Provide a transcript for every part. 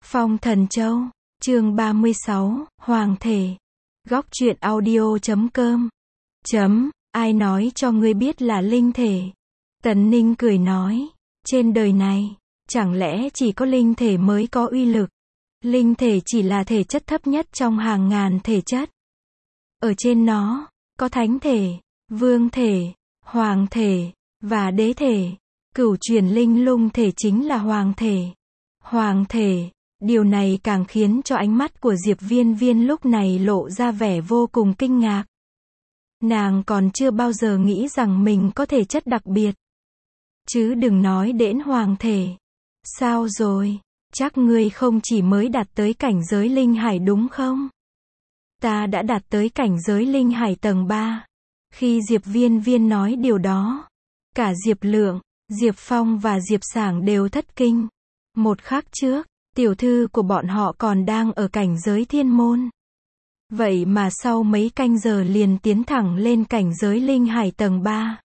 Phong Thần Châu, chương 36, Hoàng thể. Góc truyện audio.com. Ai nói cho ngươi biết là linh thể? Tần Ninh cười nói, trên đời này, chẳng lẽ chỉ có linh thể mới có uy lực? Linh thể chỉ là thể chất thấp nhất trong hàng ngàn thể chất. Ở trên nó, có thánh thể, vương thể, hoàng thể, và đế thể. Cửu truyền linh lung thể chính là hoàng thể. Hoàng thể, điều này càng khiến cho ánh mắt của Diệp Viên Viên lúc này lộ ra vẻ vô cùng kinh ngạc. Nàng còn chưa bao giờ nghĩ rằng mình có thể chất đặc biệt. Chứ đừng nói đến hoàng thể. Sao rồi? Chắc ngươi không chỉ mới đạt tới cảnh giới linh hải đúng không? Ta đã đạt tới cảnh giới linh hải tầng 3. Khi Diệp Viên Viên nói điều đó, cả Diệp Lượng, Diệp Phong và Diệp Sảng đều thất kinh. Một khắc trước, tiểu thư của bọn họ còn đang ở cảnh giới thiên môn. Vậy mà sau mấy canh giờ liền tiến thẳng lên cảnh giới linh hải tầng 3.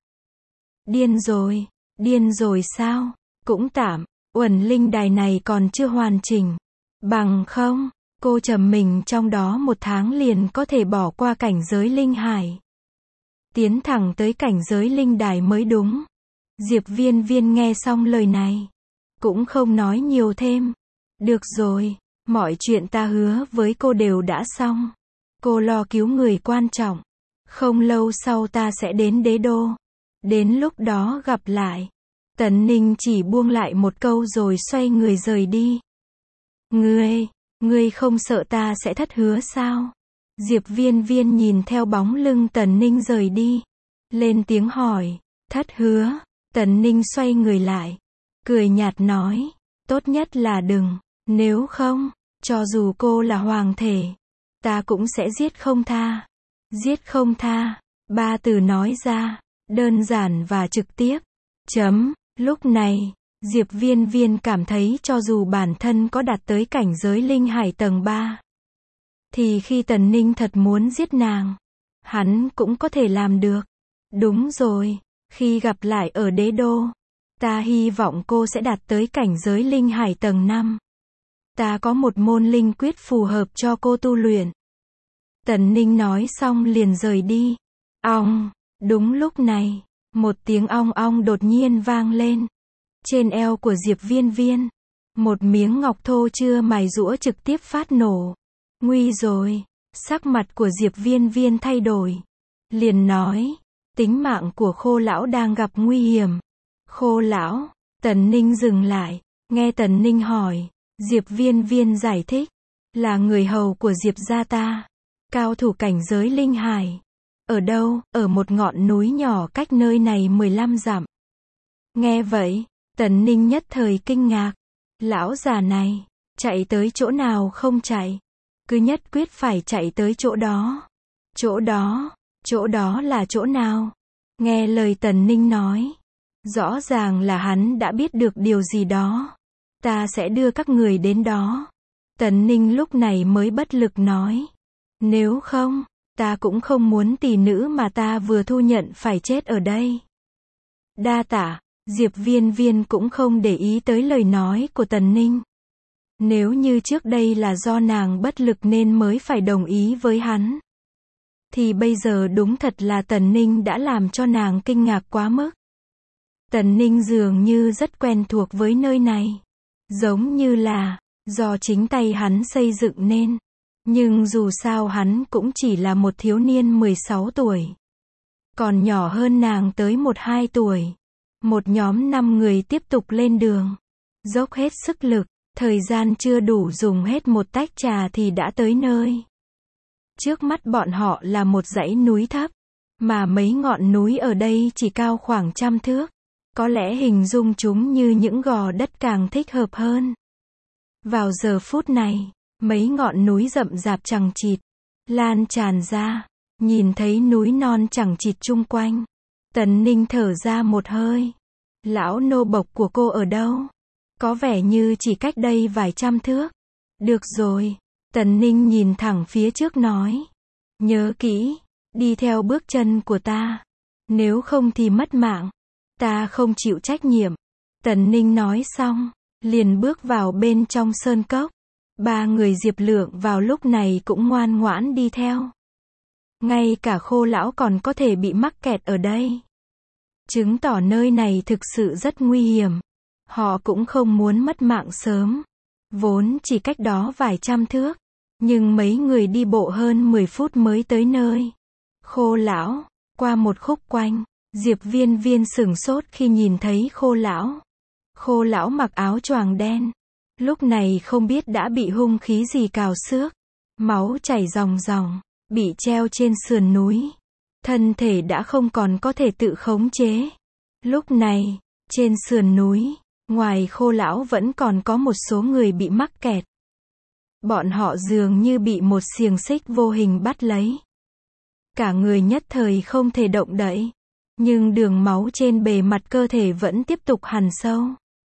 Điên rồi sao? Cũng tạm, uẩn linh đài này còn chưa hoàn chỉnh. Bằng không, cô trầm mình trong đó 1 tháng liền có thể bỏ qua cảnh giới linh hải. Tiến thẳng tới cảnh giới linh đài mới đúng. Diệp Viên Viên nghe xong lời này, cũng không nói nhiều thêm. Được rồi, mọi chuyện ta hứa với cô đều đã xong. Cô lo cứu người quan trọng. Không lâu sau ta sẽ đến đế đô. Đến lúc đó gặp lại. Tần Ninh chỉ buông lại một câu rồi xoay người rời đi. Ngươi không sợ ta sẽ thất hứa sao? Diệp Viên Viên nhìn theo bóng lưng Tần Ninh rời đi. Lên tiếng hỏi, thất hứa. Tần Ninh xoay người lại. Cười nhạt nói, tốt nhất là đừng. Nếu không, cho dù cô là hoàng thể, ta cũng sẽ giết không tha. Giết không tha. 3 từ nói ra, đơn giản và trực tiếp. Lúc này, Diệp Viên Viên cảm thấy cho dù bản thân có đạt tới cảnh giới linh hải tầng 3, thì khi Tần Ninh thật muốn giết nàng, hắn cũng có thể làm được. Đúng rồi, khi gặp lại ở đế đô, ta hy vọng cô sẽ đạt tới cảnh giới linh hải tầng 5. Ta có một môn linh quyết phù hợp cho cô tu luyện. Tần Ninh nói xong liền rời đi. Ong, đúng lúc này, một tiếng ong ong đột nhiên vang lên. Trên eo của Diệp Viên Viên, một miếng ngọc thô chưa mài rũa trực tiếp phát nổ. Nguy rồi, sắc mặt của Diệp Viên Viên thay đổi. Liền nói, tính mạng của Khô lão đang gặp nguy hiểm. Khô lão, Tần Ninh dừng lại, nghe Tần Ninh hỏi, Diệp Viên Viên giải thích, là người hầu của Diệp gia ta, cao thủ cảnh giới linh hải. Ở đâu? Ở một ngọn núi nhỏ cách nơi này 15 dặm. Nghe vậy, Tần Ninh nhất thời kinh ngạc. Lão già này, chạy tới chỗ nào không chạy, cứ nhất quyết phải chạy tới chỗ đó. Chỗ đó là chỗ nào? Nghe lời Tần Ninh nói, rõ ràng là hắn đã biết được điều gì đó. Ta sẽ đưa các người đến đó. Tần Ninh lúc này mới bất lực nói, nếu không, ta cũng không muốn tỷ nữ mà ta vừa thu nhận phải chết ở đây. Đa tạ. Diệp Viên Viên cũng không để ý tới lời nói của Tần Ninh. Nếu như trước đây là do nàng bất lực nên mới phải đồng ý với hắn, thì bây giờ đúng thật là Tần Ninh đã làm cho nàng kinh ngạc quá mức. Tần Ninh dường như rất quen thuộc với nơi này. Giống như là, do chính tay hắn xây dựng nên. Nhưng dù sao hắn cũng chỉ là một thiếu niên 16 tuổi. Còn nhỏ hơn nàng tới 1-2 tuổi. Một nhóm 5 người tiếp tục lên đường. Dốc hết sức lực, thời gian chưa đủ dùng hết một tách trà thì đã tới nơi. Trước mắt bọn họ là một dãy núi thấp, mà mấy ngọn núi ở đây chỉ cao khoảng 100 thước. Có lẽ hình dung chúng như những gò đất càng thích hợp hơn. Vào giờ phút này, mấy ngọn núi rậm rạp chằng chịt, lan tràn ra, nhìn thấy núi non chằng chịt chung quanh. Tần Ninh thở ra một hơi. Lão nô bộc của cô ở đâu? Có vẻ như chỉ cách đây vài trăm thước. Được rồi. Tần Ninh nhìn thẳng phía trước nói. Nhớ kỹ, đi theo bước chân của ta. Nếu không thì mất mạng. Ta không chịu trách nhiệm. Tần Ninh nói xong, liền bước vào bên trong sơn cốc. Ba người Diệp Lượng vào lúc này cũng ngoan ngoãn đi theo. Ngay cả Khô lão còn có thể bị mắc kẹt ở đây. Chứng tỏ nơi này thực sự rất nguy hiểm. Họ cũng không muốn mất mạng sớm. Vốn chỉ cách đó vài trăm thước. Nhưng mấy người đi bộ hơn 10 phút mới tới nơi. Khô lão, qua một khúc quanh, Diệp Viên Viên sửng sốt khi nhìn thấy Khô lão. Khô lão mặc áo choàng đen. Lúc này không biết đã bị hung khí gì cào xước. Máu chảy ròng ròng, bị treo trên sườn núi. Thân thể đã không còn có thể tự khống chế. Lúc này, trên sườn núi, ngoài Khô lão vẫn còn có một số người bị mắc kẹt. Bọn họ dường như bị một xiềng xích vô hình bắt lấy. Cả người nhất thời không thể động đậy. Nhưng đường máu trên bề mặt cơ thể vẫn tiếp tục hằn sâu.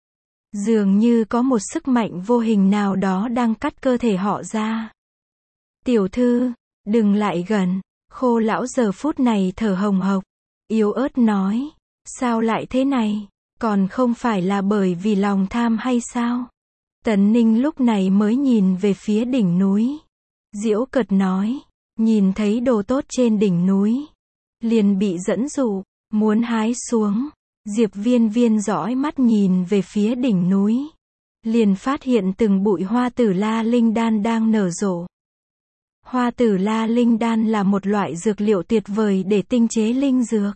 Dường như có một sức mạnh vô hình nào đó đang cắt cơ thể họ ra. Tiểu thư, đừng lại gần. Khô lão giờ phút này thở hồng hộc, yếu ớt nói. Sao lại thế này? Còn không phải là bởi vì lòng tham hay sao? Tần Ninh lúc này mới nhìn về phía đỉnh núi. Giễu cợt nói. Nhìn thấy đồ tốt trên đỉnh núi. Liền bị dẫn dụ, muốn hái xuống. Diệp Viên Viên dõi mắt nhìn về phía đỉnh núi. Liền phát hiện từng bụi hoa tử la linh đan đang nở rộ. Hoa tử la linh đan là một loại dược liệu tuyệt vời để tinh chế linh dược.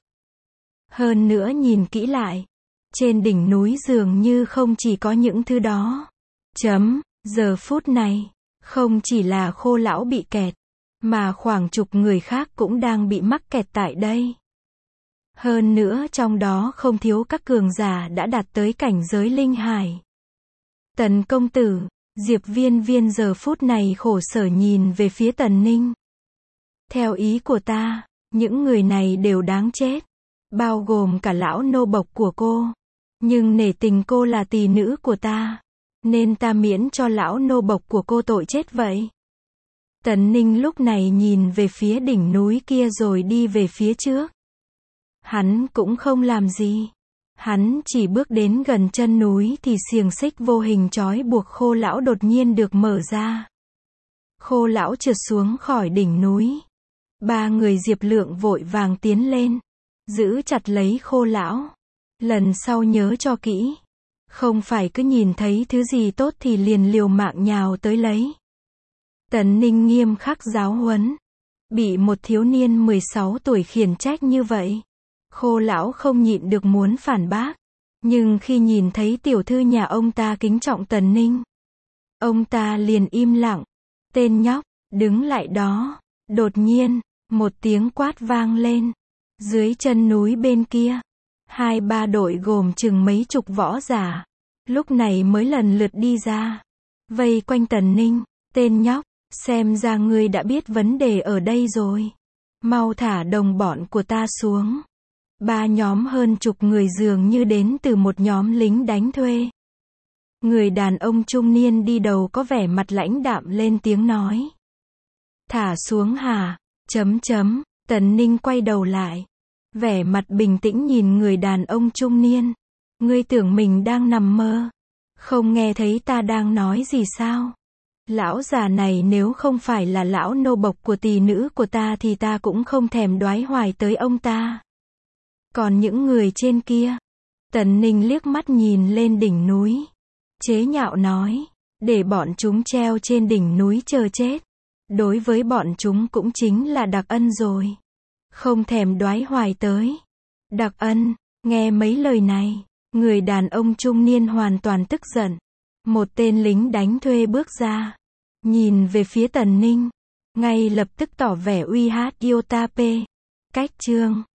Hơn nữa nhìn kỹ lại, trên đỉnh núi dường như không chỉ có những thứ đó. Giờ phút này, không chỉ là Khô lão bị kẹt, mà khoảng chục người khác cũng đang bị mắc kẹt tại đây. Hơn nữa trong đó không thiếu các cường giả đã đạt tới cảnh giới linh hải. Tần công tử, Diệp Viên Viên giờ phút này khổ sở nhìn về phía Tần Ninh. Theo ý của ta, những người này đều đáng chết. Bao gồm cả lão nô bộc của cô. Nhưng nể tình cô là tỳ nữ của ta. Nên ta miễn cho lão nô bộc của cô tội chết vậy. Tần Ninh lúc này nhìn về phía đỉnh núi kia rồi đi về phía trước. Hắn cũng không làm gì. Hắn chỉ bước đến gần chân núi thì xiềng xích vô hình trói buộc Khô lão đột nhiên được mở ra. Khô lão trượt xuống khỏi đỉnh núi. Ba người Diệp Lượng vội vàng tiến lên. Giữ chặt lấy Khô lão. Lần sau nhớ cho kỹ. Không phải cứ nhìn thấy thứ gì tốt thì liền liều mạng nhào tới lấy. Tần Ninh nghiêm khắc giáo huấn. Bị một thiếu niên 16 tuổi khiển trách như vậy. Khô lão không nhịn được muốn phản bác. Nhưng khi nhìn thấy tiểu thư nhà ông ta kính trọng Tần Ninh, ông ta liền im lặng. Tên nhóc, đứng lại đó. Đột nhiên, một tiếng quát vang lên. Dưới chân núi bên kia, 2-3 đội gồm chừng mấy chục võ giả. Lúc này mới lần lượt đi ra. Vây quanh Tần Ninh. Tên nhóc, xem ra ngươi đã biết vấn đề ở đây rồi. Mau thả đồng bọn của ta xuống. Ba nhóm hơn chục người dường như đến từ một nhóm lính đánh thuê. Người đàn ông trung niên đi đầu có vẻ mặt lãnh đạm lên tiếng nói. Thả xuống hả? Tần Ninh quay đầu lại. Vẻ mặt bình tĩnh nhìn người đàn ông trung niên. Ngươi tưởng mình đang nằm mơ? Không nghe thấy ta đang nói gì sao? Lão già này nếu không phải là lão nô bộc của tỳ nữ của ta thì ta cũng không thèm đoái hoài tới ông ta. Còn những người trên kia? Tần Ninh liếc mắt nhìn lên đỉnh núi. Chế nhạo nói. Để bọn chúng treo trên đỉnh núi chờ chết. Đối với bọn chúng cũng chính là đặc ân rồi. Không thèm đoái hoài tới. Đặc ân, nghe mấy lời này. Người đàn ông trung niên hoàn toàn tức giận. Một tên lính đánh thuê bước ra. Nhìn về phía Tần Ninh. Ngay lập tức tỏ vẻ uy hát Yotape. Cách chương